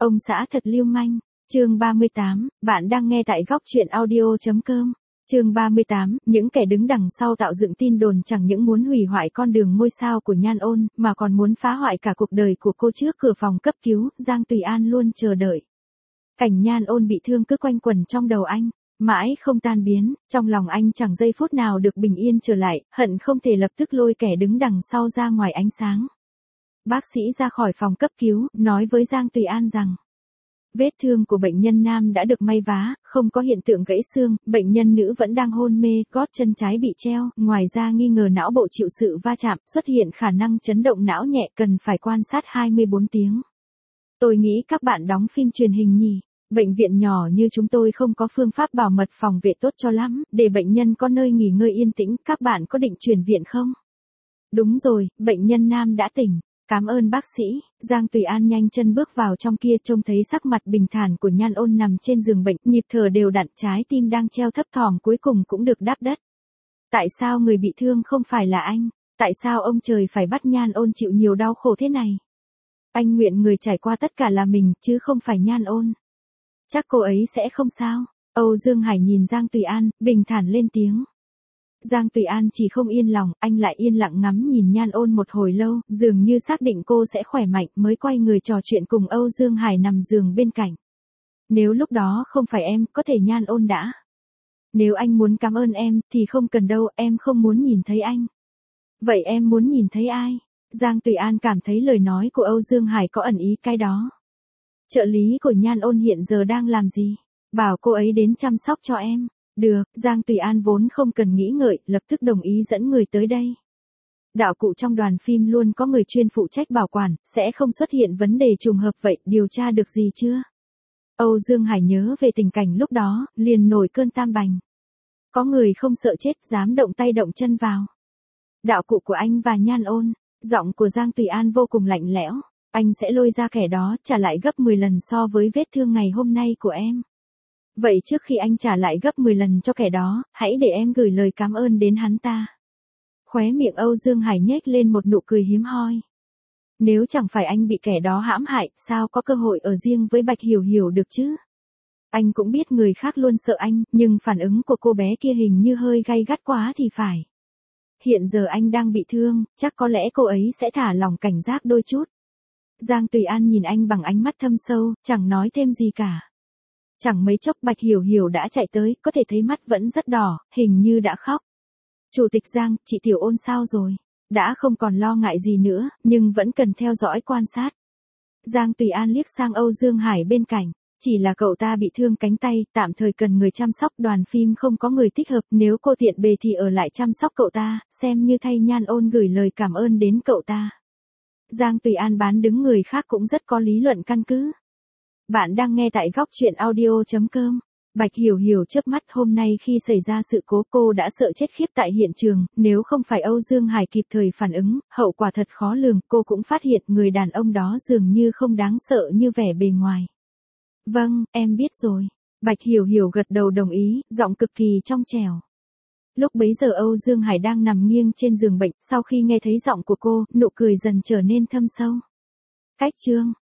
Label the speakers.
Speaker 1: Ông xã thật lưu manh. Chương 38, bạn đang nghe tại góc truyện audio.com. Chương 38, những kẻ đứng đằng sau tạo dựng tin đồn chẳng những muốn hủy hoại con đường ngôi sao của Nhan Ôn, mà còn muốn phá hoại cả cuộc đời của cô trước cửa phòng cấp cứu. Giang Tùy An luôn chờ đợi. Cảnh Nhan Ôn bị thương cứ quanh quẩn trong đầu anh, mãi không tan biến, trong lòng anh chẳng giây phút nào được bình yên trở lại, hận không thể lập tức lôi kẻ đứng đằng sau ra ngoài ánh sáng. Bác sĩ ra khỏi phòng cấp cứu, nói với Giang Tùy An rằng vết thương của bệnh nhân nam đã được may vá, không có hiện tượng gãy xương, bệnh nhân nữ vẫn đang hôn mê, gót chân trái bị treo, ngoài ra nghi ngờ não bộ chịu sự va chạm, xuất hiện khả năng chấn động não nhẹ, cần phải quan sát 24 tiếng. Tôi nghĩ các bạn đóng phim truyền hình nhỉ? Bệnh viện nhỏ như chúng tôi không có phương pháp bảo mật phòng vệ tốt cho lắm, để bệnh nhân có nơi nghỉ ngơi yên tĩnh, các bạn có định chuyển viện không? Đúng rồi, bệnh nhân nam đã tỉnh. Cảm ơn bác sĩ. Giang Tùy An nhanh chân bước vào trong kia, trông thấy sắc mặt bình thản của Nhan Ôn nằm trên giường bệnh, nhịp thở đều đặn, trái tim đang treo thấp thỏm cuối cùng cũng được đáp đất. Tại sao người bị thương không phải là anh? Tại sao ông trời phải bắt Nhan Ôn chịu nhiều đau khổ thế này? Anh nguyện người trải qua tất cả là mình, chứ không phải Nhan Ôn. Chắc cô ấy sẽ không sao. Âu Dương Hải nhìn Giang Tùy An, bình thản lên tiếng. Giang Tùy An chỉ không yên lòng, anh lại yên lặng ngắm nhìn Nhan Ôn một hồi lâu, dường như xác định cô sẽ khỏe mạnh, mới quay người trò chuyện cùng Âu Dương Hải nằm giường bên cạnh. Nếu lúc đó không phải em, có thể Nhan Ôn đã. Nếu anh muốn cảm ơn em, thì không cần đâu, em không muốn nhìn thấy anh. Vậy em muốn nhìn thấy ai? Giang Tùy An cảm thấy lời nói của Âu Dương Hải có ẩn ý cái đó. Trợ lý của Nhan Ôn hiện giờ đang làm gì? Bảo cô ấy đến chăm sóc cho em. Được, Giang Tùy An vốn không cần nghĩ ngợi, lập tức đồng ý dẫn người tới đây. Đạo cụ trong đoàn phim luôn có người chuyên phụ trách bảo quản, sẽ không xuất hiện vấn đề trùng hợp vậy, điều tra được gì chưa? Âu Dương Hải nhớ về tình cảnh lúc đó, liền nổi cơn tam bành. Có người không sợ chết, dám động tay động chân vào. Đạo cụ của anh và Nhan Ôn, giọng của Giang Tùy An vô cùng lạnh lẽo. Anh sẽ lôi ra kẻ đó, trả lại gấp 10 lần so với vết thương ngày hôm nay của em. Vậy trước khi anh trả lại gấp 10 lần cho kẻ đó, hãy để em gửi lời cảm ơn đến hắn ta. Khóe miệng Âu Dương Hải nhếch lên một nụ cười hiếm hoi. Nếu chẳng phải anh bị kẻ đó hãm hại, sao có cơ hội ở riêng với Bạch Hiểu Hiểu được chứ? Anh cũng biết người khác luôn sợ anh, nhưng phản ứng của cô bé kia hình như hơi gay gắt quá thì phải. Hiện giờ anh đang bị thương, chắc có lẽ cô ấy sẽ thả lòng cảnh giác đôi chút. Giang Tùy An nhìn anh bằng ánh mắt thâm sâu, chẳng nói thêm gì cả. Chẳng mấy chốc Bạch Hiểu Hiểu đã chạy tới, có thể thấy mắt vẫn rất đỏ, hình như đã khóc. Chủ tịch Giang, chị Tiểu Ôn sao rồi? Đã không còn lo ngại gì nữa, nhưng vẫn cần theo dõi quan sát. Giang Tùy An liếc sang Âu Dương Hải bên cạnh. Chỉ là cậu ta bị thương cánh tay, tạm thời cần người chăm sóc, đoàn phim không có người thích hợp, nếu cô tiện bề thì ở lại chăm sóc cậu ta, xem như thay Nhan Ôn gửi lời cảm ơn đến cậu ta. Giang Tùy An bán đứng người khác cũng rất có lý luận căn cứ. Bạn đang nghe tại góc truyện audio.com. Bạch Hiểu Hiểu chớp mắt, hôm nay khi xảy ra sự cố cô đã sợ chết khiếp tại hiện trường, nếu không phải Âu Dương Hải kịp thời phản ứng, hậu quả thật khó lường, cô cũng phát hiện người đàn ông đó dường như không đáng sợ như vẻ bề ngoài. Vâng, em biết rồi. Bạch Hiểu Hiểu gật đầu đồng ý, giọng cực kỳ trong trẻo. Lúc bấy giờ Âu Dương Hải đang nằm nghiêng trên giường bệnh, sau khi nghe thấy giọng của cô, nụ cười dần trở nên thâm sâu. Cách chương